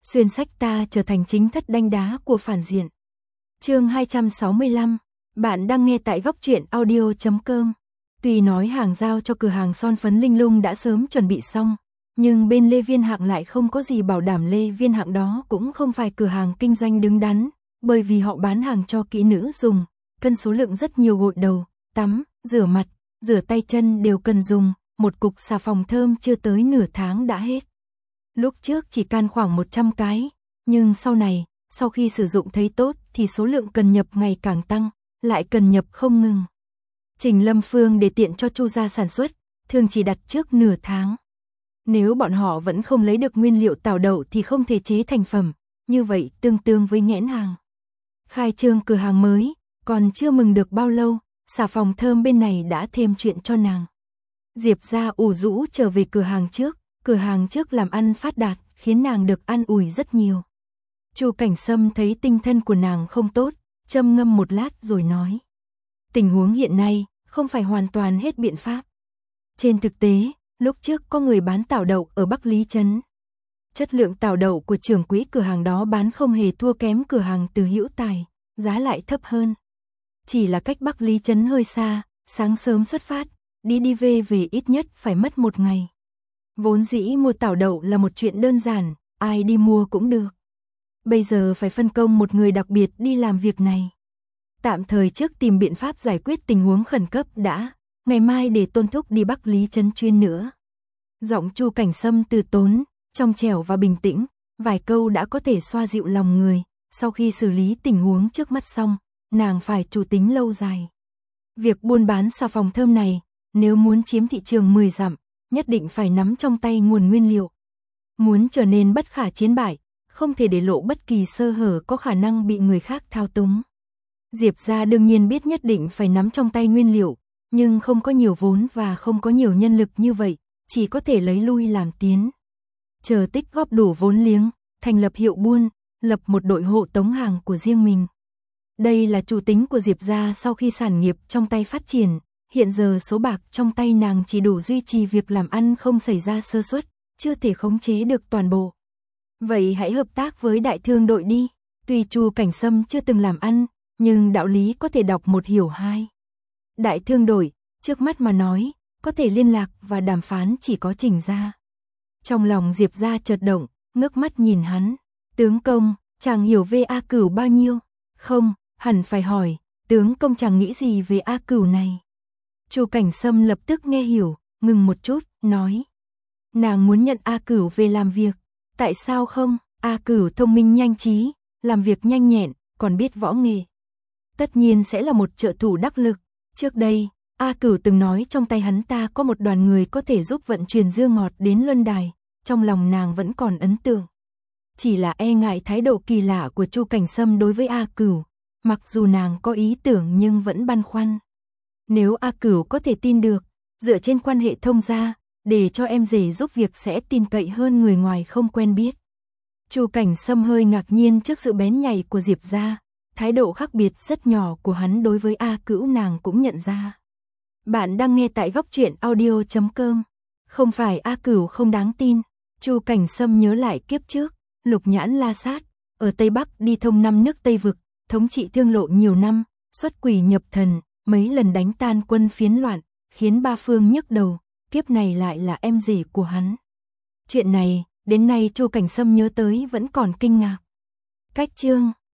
xuyên sách ta trở thành chính thất đanh đá của phản diện. Chương 265, bạn đang nghe tại góc truyện audio.com. Tuy nói hàng giao cho cửa hàng son phấn Linh Lung đã sớm chuẩn bị xong, nhưng bên Lê Viên Hạng lại không có gì bảo đảm Lê Viên Hạng đó cũng không phải cửa hàng kinh doanh đứng đắn, bởi vì họ bán hàng cho kỹ nữ dùng, cân số lượng rất nhiều, gội đầu, tắm, rửa mặt, rửa tay chân đều cần dùng, một cục xà phòng thơm chưa tới nửa tháng đã hết. Lúc trước chỉ can khoảng 100 cái, nhưng sau này, sau khi sử dụng thấy tốt thì số lượng cần nhập ngày càng tăng, lại cần nhập không ngừng. Trình Lâm Phương để tiện cho Chu gia sản xuất, thường chỉ đặt trước nửa tháng. Nếu bọn họ vẫn không lấy được nguyên liệu tảo đậu thì không thể chế thành phẩm, như vậy tương đương với nghẽn hàng. Khai trương cửa hàng mới, còn chưa mừng được bao lâu, xà phòng thơm bên này đã thêm chuyện cho nàng. Diệp gia ủ rũ trở về cửa hàng trước làm ăn phát đạt, khiến nàng được an ủi rất nhiều. Chu Cảnh Sâm thấy tinh thần của nàng không tốt, châm ngâm một lát rồi nói. Tình huống hiện nay, không phải hoàn toàn hết biện pháp. Trên thực tế, lúc trước có người bán tảo đậu ở Bắc Lý Trấn. Chất lượng tảo đậu của trưởng quỹ cửa hàng đó bán không hề thua kém cửa hàng Từ Hữu Tài, giá lại thấp hơn. Chỉ là cách Bắc Lý Trấn hơi xa, sáng sớm xuất phát, đi về ít nhất phải mất 1 ngày. Vốn dĩ mua tảo đậu là một chuyện đơn giản, ai đi mua cũng được. Bây giờ phải phân công một người đặc biệt đi làm việc này. Tạm thời trước tìm biện pháp giải quyết tình huống khẩn cấp đã, ngày mai để Tôn thúc đi Bắc Lý Trấn chuyên nữa. Giọng Chu Cảnh Sâm từ tốn, trong trẻo và bình tĩnh, vài câu đã có thể xoa dịu lòng người. Sau khi xử lý tình huống trước mắt xong, nàng phải chủ tính lâu dài. Việc buôn bán xà phòng thơm này, nếu muốn chiếm thị trường 10 dặm, nhất định phải nắm trong tay nguồn nguyên liệu. Muốn trở nên bất khả chiến bại, không thể để lộ bất kỳ sơ hở có khả năng bị người khác thao túng. Diệp gia đương nhiên biết nhất định phải nắm trong tay nguyên liệu, nhưng không có nhiều vốn và không có nhiều nhân lực như vậy, chỉ có thể lấy lui làm tiến. Chờ tích góp đủ vốn liếng, thành lập hiệu buôn, lập một đội hộ tống hàng của riêng mình. Đây là chủ tính của Diệp gia sau khi sản nghiệp trong tay phát triển, hiện giờ số bạc trong tay nàng chỉ đủ duy trì việc làm ăn không xảy ra sơ suất, chưa thể khống chế được toàn bộ. Vậy hãy hợp tác với đại thương đội đi, tuy Chu Cảnh Sâm chưa từng làm ăn, nhưng đạo lý có thể đọc một hiểu hai. Đại thương đội, trước mắt mà nói, có thể liên lạc và đàm phán chỉ có Trình gia. Trong lòng Diệp gia chợt động, ngước mắt nhìn hắn. Tướng công, chàng hiểu về A Cửu bao nhiêu? Không, hẳn phải hỏi, tướng công chàng nghĩ gì về A Cửu này? Chu Cảnh Sâm lập tức nghe hiểu, ngừng một chút, nói. Nàng muốn nhận A Cửu về làm việc. Tại sao không? A Cửu thông minh nhanh trí, làm việc nhanh nhẹn, còn biết võ nghệ. Tất nhiên sẽ là một trợ thủ đắc lực. Trước đây, A Cửu từng nói trong tay hắn ta có một đoàn người có thể giúp vận chuyển dưa ngọt đến Luân Đài, trong lòng nàng vẫn còn ấn tượng. Chỉ là e ngại thái độ kỳ lạ của Chu Cảnh Sâm đối với A Cửu, mặc dù nàng có ý tưởng nhưng vẫn băn khoăn. Nếu A Cửu có thể tin được, dựa trên quan hệ thông gia, để cho em rể giúp việc sẽ tin cậy hơn người ngoài không quen biết. Chu Cảnh Sâm hơi ngạc nhiên trước sự bén nhạy của Diệp gia, thái độ khác biệt rất nhỏ của hắn đối với A Cửu nàng cũng nhận ra. Bạn đang nghe tại góc truyện audio.com. Không phải A Cửu không đáng tin, Chu Cảnh Sâm nhớ lại kiếp trước, Lục Nhãn La Sát, ở Tây Bắc đi thông 5 nước Tây Vực, thống trị thương lộ nhiều năm, xuất quỷ nhập thần, mấy lần đánh tan quân phiến loạn, khiến ba phương nhức đầu, kiếp này lại là em rể của hắn. Chuyện này, đến nay Chu Cảnh Sâm nhớ tới vẫn còn kinh ngạc. Cách chương